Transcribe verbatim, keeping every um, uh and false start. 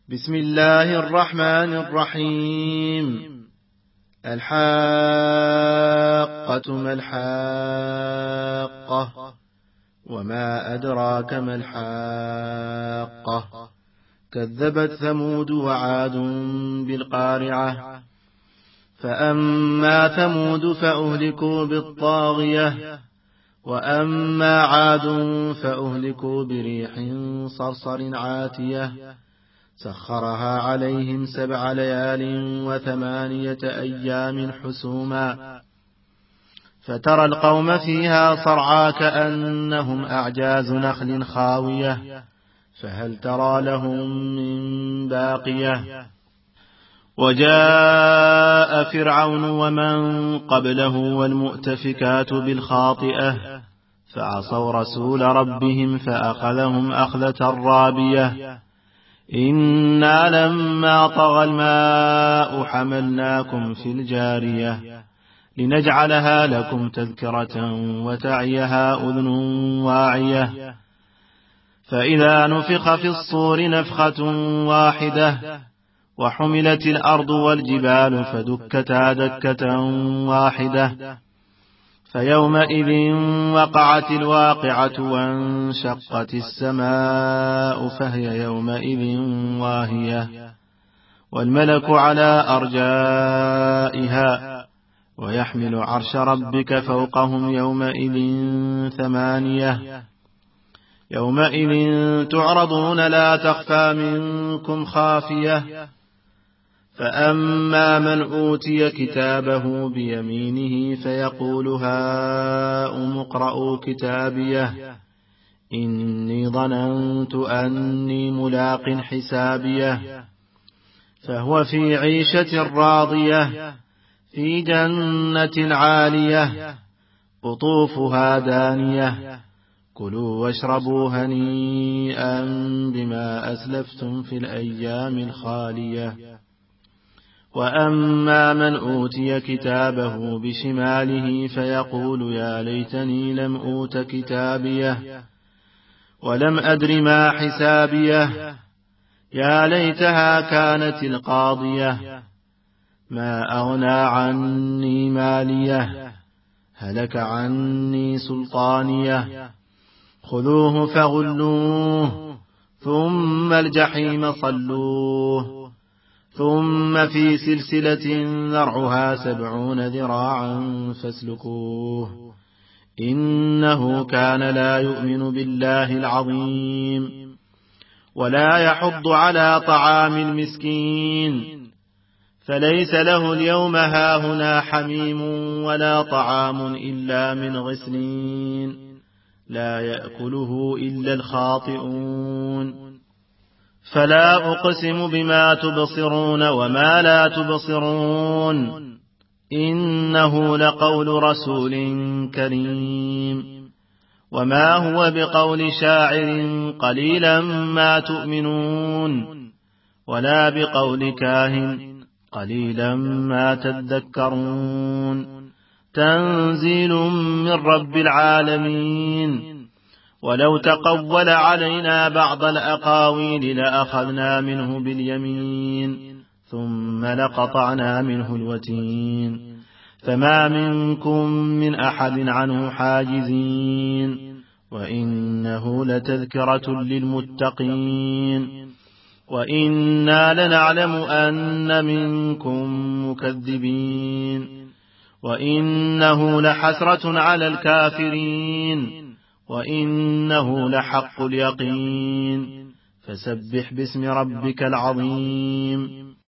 بسم الله الرحمن الرحيم. الحاقة ما الحاقة، وما أدراك ما الحاقة. كذبت ثمود وعاد بالقارعة. فأما ثمود فأهلكوا بالطاغية، وأما عاد فأهلكوا بريح صرصر عاتية سخرها عليهم سبع ليال وثمانية أيام حسوما، فترى القوم فيها صرعى كأنهم أعجاز نخل خاوية، فهل ترى لهم من باقية. وجاء فرعون ومن قبله والمؤتفكات بالخاطئة، فعصوا رسول ربهم فأخذهم أخذة رابية. إنا لما طغى الماء حملناكم في الجارية لنجعلها لكم تذكرة وتعيها أذن واعية. فإذا نفخ في الصور نفخة واحدة وحملت الأرض والجبال فدكتا دكة واحدة، فيومئذ وقعت الواقعة وانشقت السماء فهي يومئذ واهية، والملك على أرجائها ويحمل عرش ربك فوقهم يومئذ ثمانية. يومئذ تعرضون لا تخفى منكم خافية. فأما من أوتي كتابه بيمينه فيقول هاؤم اقرءوا كتابيه إني ظننت أني ملاق حسابيه. فهو في عيشة راضية في جنة عالية قطوفها دانية. كلوا واشربوا هنيئا بما أسلفتم في الأيام الخالية. وأما من أوتي كتابه بشماله فيقول يا ليتني لم أوت كتابيه ولم أدر ما حسابيه. يا ليتها كانت القاضية ما أغنى عني ماليه هلك عني سلطانيه. خذوه فغلوه ثم الجحيم صلوه ثم في سلسلة ذرعها سبعون ذراعا فاسلكوه إنه كان لا يؤمن بالله العظيم ولا يحض على طعام المسكين. فليس له اليوم هاهنا حميم ولا طعام إلا من غسلين لا يأكله إلا الخاطئون. فلا أقسم بما تبصرون وما لا تبصرون إنه لقول رسول كريم وما هو بقول شاعر قليلا ما تؤمنون ولا بقول كاهن قليلا ما تذكرون. تنزيل من رب العالمين. ولو تقول علينا بعض الأقاويل لأخذنا منه باليمين ثم لقطعنا منه الوتين فما منكم من أحد عنه حاجزين. وإنه لتذكرة للمتقين وإنا لنعلم أن منكم مكذبين وإنه لحسرة على الكافرين وإنه لحق اليقين. فسبح باسم ربك العظيم.